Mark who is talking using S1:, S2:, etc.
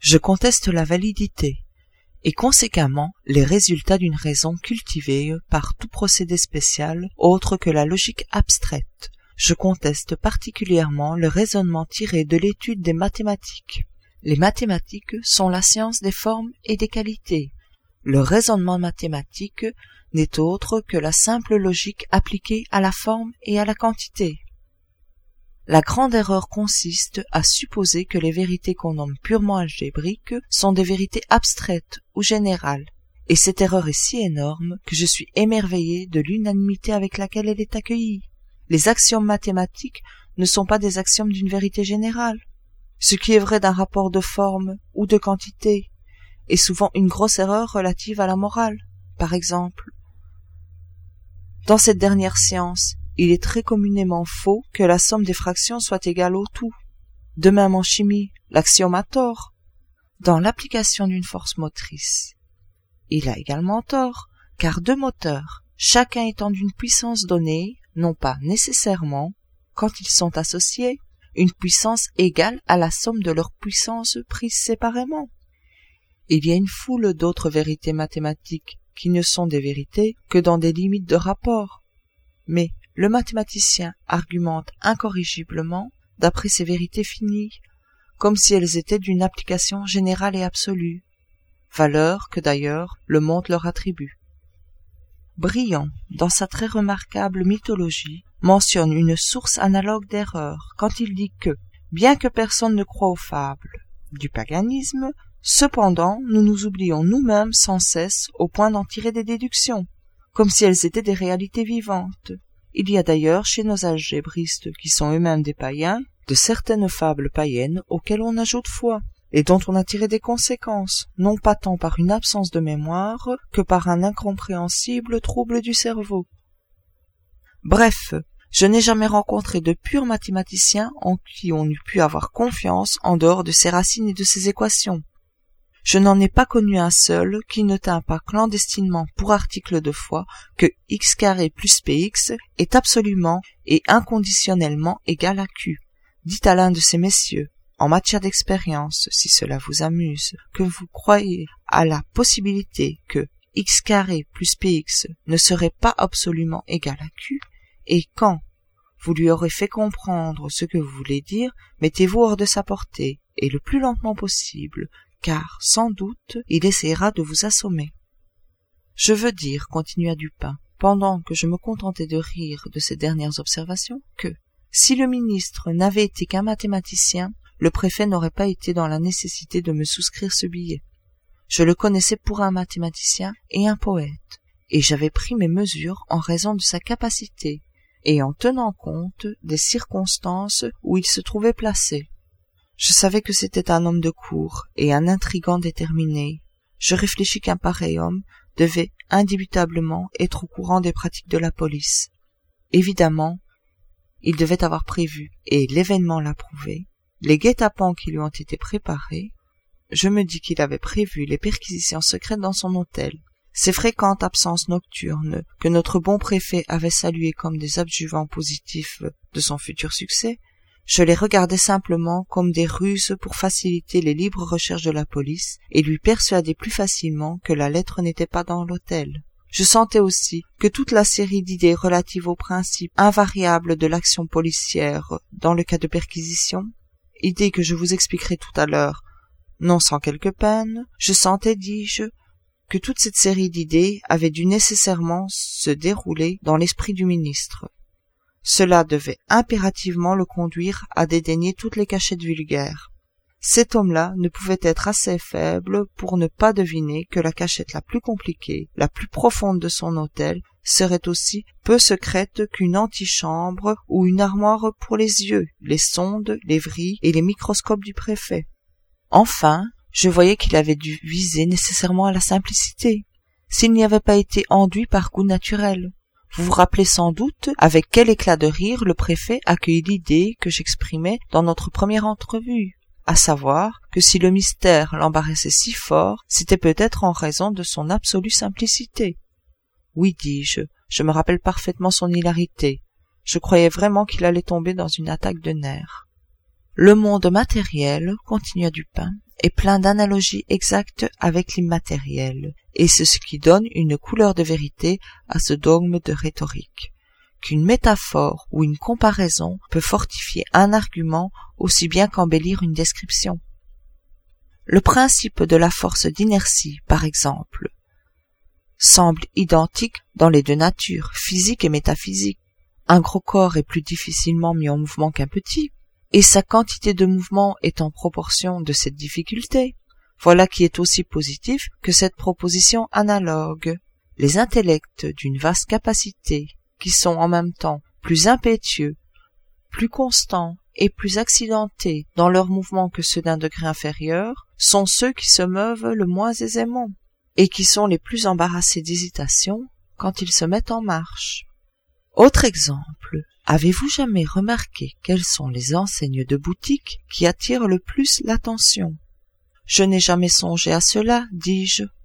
S1: Je conteste la validité, et conséquemment les résultats d'une raison cultivée par tout procédé spécial autre que la logique abstraite. Je conteste particulièrement le raisonnement tiré de l'étude des mathématiques. Les mathématiques sont la science des formes et des qualités. Le raisonnement mathématique n'est autre que la simple logique appliquée à la forme et à la quantité. La grande erreur consiste à supposer que les vérités qu'on nomme purement algébriques sont des vérités abstraites ou générales, et cette erreur est si énorme que je suis émerveillé de l'unanimité avec laquelle elle est accueillie. Les axiomes mathématiques ne sont pas des axiomes d'une vérité générale. Ce qui est vrai d'un rapport de forme ou de quantité est souvent une grosse erreur relative à la morale, par exemple. Dans cette dernière science, il est très communément faux que la somme des fractions soit égale au tout. De même en chimie, l'axiome a tort. Dans l'application d'une force motrice, il a également tort, car deux moteurs, chacun étant d'une puissance donnée, n'ont pas nécessairement, quand ils sont associés, une puissance égale à la somme de leurs puissances prises séparément. Il y a une foule d'autres vérités mathématiques qui ne sont des vérités que dans des limites de rapport. Mais le mathématicien argumente incorrigiblement d'après ces vérités finies, comme si elles étaient d'une application générale et absolue, valeur que d'ailleurs le monde leur attribue. Briand, dans sa très remarquable mythologie, mentionne une source analogue d'erreur quand il dit que, bien que personne ne croie aux fables du paganisme, cependant nous nous oublions nous-mêmes sans cesse au point d'en tirer des déductions, comme si elles étaient des réalités vivantes. Il y a d'ailleurs chez nos algébristes, qui sont eux-mêmes des païens, de certaines fables païennes auxquelles on ajoute foi, et dont on a tiré des conséquences, non pas tant par une absence de mémoire que par un incompréhensible trouble du cerveau. Bref, je n'ai jamais rencontré de purs mathématiciens en qui on eût pu avoir confiance en dehors de ses racines et de ses équations. Je n'en ai pas connu un seul qui ne tint pas clandestinement pour article de foi que x carré plus px est absolument et inconditionnellement égal à q. Dites à l'un de ces messieurs, en matière d'expérience, si cela vous amuse, que vous croyez à la possibilité que x carré plus px ne serait pas absolument égal à q, et quand vous lui aurez fait comprendre ce que vous voulez dire, mettez-vous hors de sa portée, et le plus lentement possible, car, sans doute, il essayera de vous assommer. Je veux dire, continua Dupin, pendant que je me contentais de rire de ces dernières observations, que, si le ministre n'avait été qu'un mathématicien, le préfet n'aurait pas été dans la nécessité de me souscrire ce billet. Je le connaissais pour un mathématicien et un poète, et j'avais pris mes mesures en raison de sa capacité, et en tenant compte des circonstances où il se trouvait placé. Je savais que c'était un homme de cour et un intrigant déterminé. Je réfléchis qu'un pareil homme devait indubitablement être au courant des pratiques de la police. Évidemment, il devait avoir prévu, et l'événement l'a prouvé, les guet-apens qui lui ont été préparés. Je me dis qu'il avait prévu les perquisitions secrètes dans son hôtel. Ces fréquentes absences nocturnes que notre bon préfet avait saluées comme des adjuvants positifs de son futur succès, je les regardais simplement comme des ruses pour faciliter les libres recherches de la police et lui persuader plus facilement que la lettre n'était pas dans l'hôtel. Je sentais aussi que toute la série d'idées relatives aux principes invariables de l'action policière dans le cas de perquisition, idées que je vous expliquerai tout à l'heure, non sans quelque peine, je sentais, dis-je, que toute cette série d'idées avait dû nécessairement se dérouler dans l'esprit du ministre. Cela devait impérativement le conduire à dédaigner toutes les cachettes vulgaires. Cet homme-là ne pouvait être assez faible pour ne pas deviner que la cachette la plus compliquée, la plus profonde de son hôtel, serait aussi peu secrète qu'une antichambre ou une armoire pour les yeux, les sondes, les vrilles et les microscopes du préfet. Enfin, je voyais qu'il avait dû viser nécessairement à la simplicité, s'il n'y avait pas été enduit par goût naturel. Vous vous rappelez sans doute avec quel éclat de rire le préfet accueillit l'idée que j'exprimais dans notre première entrevue, à savoir que si le mystère l'embarrassait si fort, c'était peut-être en raison de son absolue simplicité. Oui, dis-je, je me rappelle parfaitement son hilarité. Je croyais vraiment qu'il allait tomber dans une attaque de nerfs. Le monde matériel, continua Dupin, est plein d'analogies exactes avec l'immatériel, et c'est ce qui donne une couleur de vérité à ce dogme de rhétorique, qu'une métaphore ou une comparaison peut fortifier un argument aussi bien qu'embellir une description. Le principe de la force d'inertie, par exemple, semble identique dans les deux natures, physique et métaphysique. Un gros corps est plus difficilement mis en mouvement qu'un petit, et sa quantité de mouvement est en proportion de cette difficulté. Voilà qui est aussi positif que cette proposition analogue. Les intellects d'une vaste capacité, qui sont en même temps plus impétueux, plus constants et plus accidentés dans leurs mouvements que ceux d'un degré inférieur, sont ceux qui se meuvent le moins aisément, et qui sont les plus embarrassés d'hésitation quand ils se mettent en marche. Autre exemple, avez-vous jamais remarqué quelles sont les enseignes de boutique qui attirent le plus l'attention? Je n'ai jamais songé à cela, dis-je,